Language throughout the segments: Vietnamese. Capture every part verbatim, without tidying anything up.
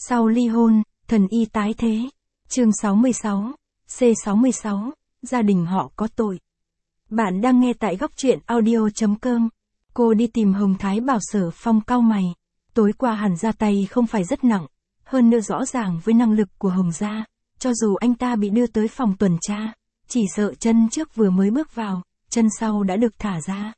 Sau ly hôn, thần y tái thế. Chương sáu mươi sáu, C sáu mươi sáu, gia đình họ có tội. Bạn đang nghe tại góc truyện audio chấm com. Cô đi tìm Hồng Thái bảo Sở Phong cau mày. Tối qua hẳn ra tay không phải rất nặng. Hơn nữa rõ ràng với năng lực của Hồng gia, cho dù anh ta bị đưa tới phòng tuần tra, chỉ sợ chân trước vừa mới bước vào, chân sau đã được thả ra.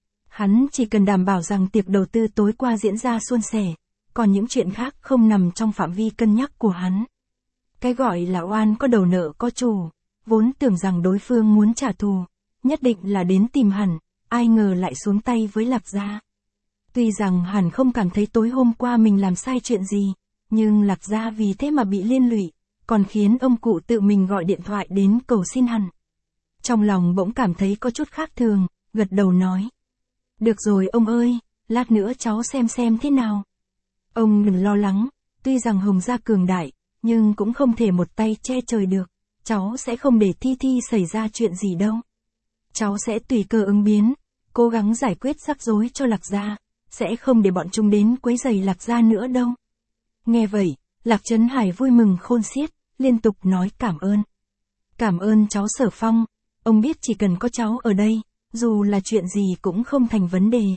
Hắn chỉ cần đảm bảo rằng tiệc đầu tư tối qua diễn ra suôn sẻ, còn những chuyện khác không nằm trong phạm vi cân nhắc của hắn. Cái gọi là oan có đầu nợ có chủ, vốn tưởng rằng đối phương muốn trả thù, nhất định là đến tìm hẳn, ai ngờ lại xuống tay với Lạc Gia. Tuy rằng hẳn không cảm thấy tối hôm qua mình làm sai chuyện gì, nhưng Lạc Gia vì thế mà bị liên lụy, còn khiến ông cụ tự mình gọi điện thoại đến cầu xin hẳn. Trong lòng bỗng cảm thấy có chút khác thường, gật đầu nói. Được rồi ông ơi, lát nữa cháu xem xem thế nào. Ông đừng lo lắng, tuy rằng Hồng gia cường đại, nhưng cũng không thể một tay che trời được, cháu sẽ không để Thi Thi xảy ra chuyện gì đâu. Cháu sẽ tùy cơ ứng biến, cố gắng giải quyết rắc rối cho Lạc Gia, sẽ không để bọn chúng đến quấy rầy Lạc Gia nữa đâu. Nghe vậy, Lạc Trấn Hải vui mừng khôn xiết, liên tục nói cảm ơn. Cảm ơn cháu Sở Phong, ông biết chỉ cần có cháu ở đây, dù là chuyện gì cũng không thành vấn đề.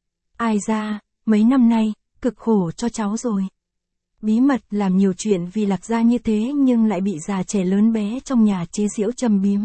Ai ra, mấy năm nay, cực khổ cho cháu rồi. Bí mật làm nhiều chuyện vì Lạc Gia như thế nhưng lại bị già trẻ lớn bé trong nhà chế giễu châm biếm.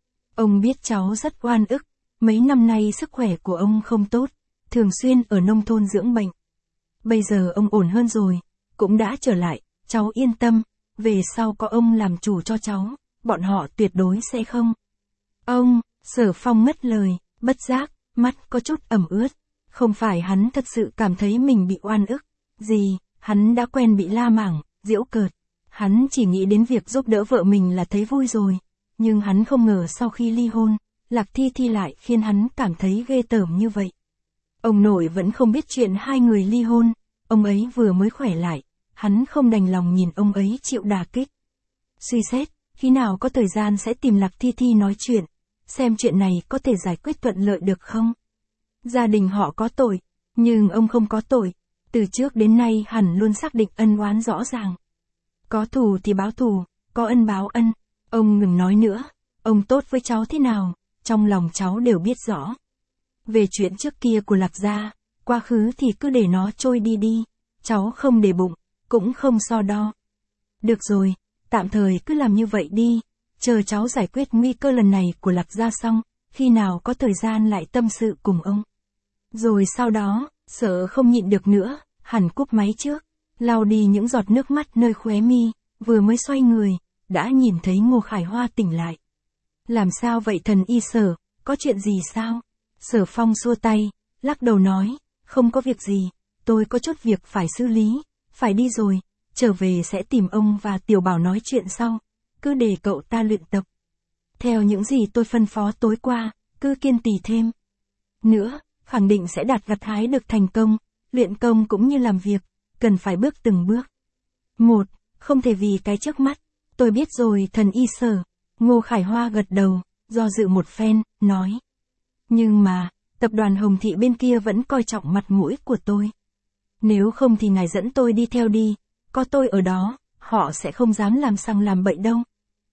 Ông biết cháu rất oan ức, mấy năm nay sức khỏe của ông không tốt, thường xuyên ở nông thôn dưỡng bệnh. Bây giờ ông ổn hơn rồi, cũng đã trở lại, cháu yên tâm, về sau có ông làm chủ cho cháu, bọn họ tuyệt đối sẽ không. Ông, Sở Phong ngắt lời, bất giác, mắt có chút ẩm ướt, không phải hắn thật sự cảm thấy mình bị oan ức, gì, hắn đã quen bị la mảng, giễu cợt, hắn chỉ nghĩ đến việc giúp đỡ vợ mình là thấy vui rồi, nhưng hắn không ngờ sau khi ly hôn, Lạc Thi Thi lại khiến hắn cảm thấy ghê tởm như vậy. Ông nội vẫn không biết chuyện hai người ly hôn, ông ấy vừa mới khỏe lại, hắn không đành lòng nhìn ông ấy chịu đả kích. Suy xét, khi nào có thời gian sẽ tìm Lạc Thi Thi nói chuyện, xem chuyện này có thể giải quyết thuận lợi được không. Gia đình họ có tội, nhưng ông không có tội, từ trước đến nay hẳn luôn xác định ân oán rõ ràng. Có thù thì báo thù, có ân báo ân, ông ngừng nói nữa, ông tốt với cháu thế nào, trong lòng cháu đều biết rõ. Về chuyện trước kia của Lạc Gia, quá khứ thì cứ để nó trôi đi đi, cháu không để bụng, cũng không so đo. Được rồi, tạm thời cứ làm như vậy đi, chờ cháu giải quyết nguy cơ lần này của Lạc Gia xong, khi nào có thời gian lại tâm sự cùng ông. Rồi sau đó, sợ không nhịn được nữa, hẳn cúp máy trước, lau đi những giọt nước mắt nơi khóe mi, vừa mới xoay người, đã nhìn thấy Ngô Khải Hoa tỉnh lại. Làm sao vậy thần y Sở, có chuyện gì sao? Sở Phong xua tay, lắc đầu nói, không có việc gì, tôi có chút việc phải xử lý, phải đi rồi, trở về sẽ tìm ông và Tiểu Bảo nói chuyện sau, cứ để cậu ta luyện tập. Theo những gì tôi phân phó tối qua, cứ kiên trì thêm. Nữa, khẳng định sẽ đạt gặt hái được thành công, luyện công cũng như làm việc, cần phải bước từng bước. Một, không thể vì cái trước mắt, tôi biết rồi thần y Sở. Ngô Khải Hoa gật đầu, do dự một phen, nói. Nhưng mà, tập đoàn Hồng Thị bên kia vẫn coi trọng mặt mũi của tôi. Nếu không thì ngài dẫn tôi đi theo đi, có tôi ở đó, họ sẽ không dám làm sằng làm bậy đâu.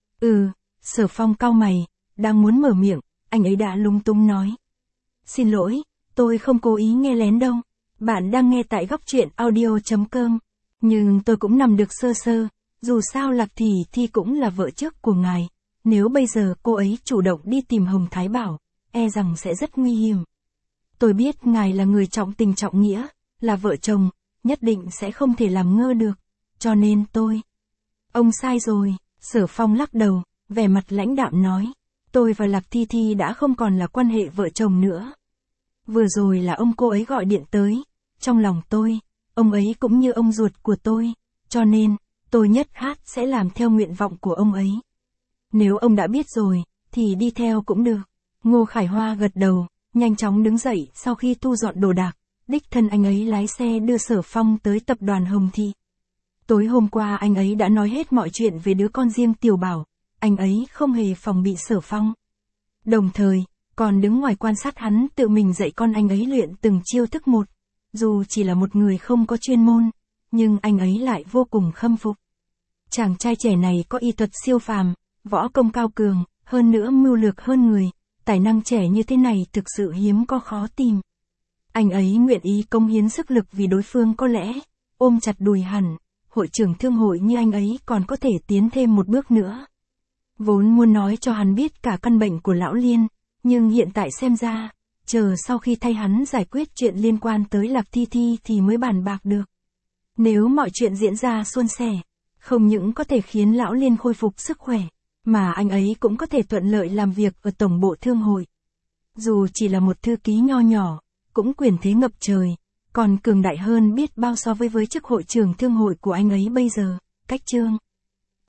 Ừ, Sở Phong cau mày, đang muốn mở miệng, anh ấy đã lung tung nói. Xin lỗi, tôi không cố ý nghe lén đâu, bạn đang nghe tại góc truyện audio chấm com, nhưng tôi cũng nằm được sơ sơ, dù sao Lạc Thị Thi cũng là vợ trước của ngài, nếu bây giờ cô ấy chủ động đi tìm Hồng Thái Bảo, e rằng sẽ rất nguy hiểm. Tôi biết ngài là người trọng tình trọng nghĩa, là vợ chồng, nhất định sẽ không thể làm ngơ được, cho nên tôi... Ông sai rồi, Sở Phong lắc đầu, vẻ mặt lãnh đạm nói, tôi và Lạc Thi Thi đã không còn là quan hệ vợ chồng nữa. Vừa rồi là ông cô ấy gọi điện tới, trong lòng tôi, ông ấy cũng như ông ruột của tôi, cho nên, tôi nhất hát sẽ làm theo nguyện vọng của ông ấy. Nếu ông đã biết rồi, thì đi theo cũng được. Ngô Khải Hoa gật đầu, nhanh chóng đứng dậy sau khi thu dọn đồ đạc, đích thân anh ấy lái xe đưa Sở Phong tới tập đoàn Hồng Thị. Tối hôm qua anh ấy đã nói hết mọi chuyện về đứa con riêng Tiểu Bảo, anh ấy không hề phòng bị Sở Phong. Đồng thời, còn đứng ngoài quan sát hắn tự mình dạy con anh ấy luyện từng chiêu thức một. Dù chỉ là một người không có chuyên môn, nhưng anh ấy lại vô cùng khâm phục. Chàng trai trẻ này có y thuật siêu phàm, võ công cao cường, hơn nữa mưu lược hơn người, tài năng trẻ như thế này thực sự hiếm có khó tìm. Anh ấy nguyện ý cống hiến sức lực vì đối phương, có lẽ, ôm chặt đùi hẳn, hội trưởng thương hội như anh ấy còn có thể tiến thêm một bước nữa. Vốn muốn nói cho hắn biết cả căn bệnh của lão Liên, nhưng hiện tại xem ra, chờ sau khi thay hắn giải quyết chuyện liên quan tới Lạc Thi Thi thì mới bàn bạc được. Nếu mọi chuyện diễn ra suôn sẻ, không những có thể khiến lão Liên khôi phục sức khỏe, mà anh ấy cũng có thể thuận lợi làm việc ở tổng bộ thương hội. Dù chỉ là một thư ký nho nhỏ, cũng quyền thế ngập trời, còn cường đại hơn biết bao so với với chức hội trưởng thương hội của anh ấy bây giờ. Cách chương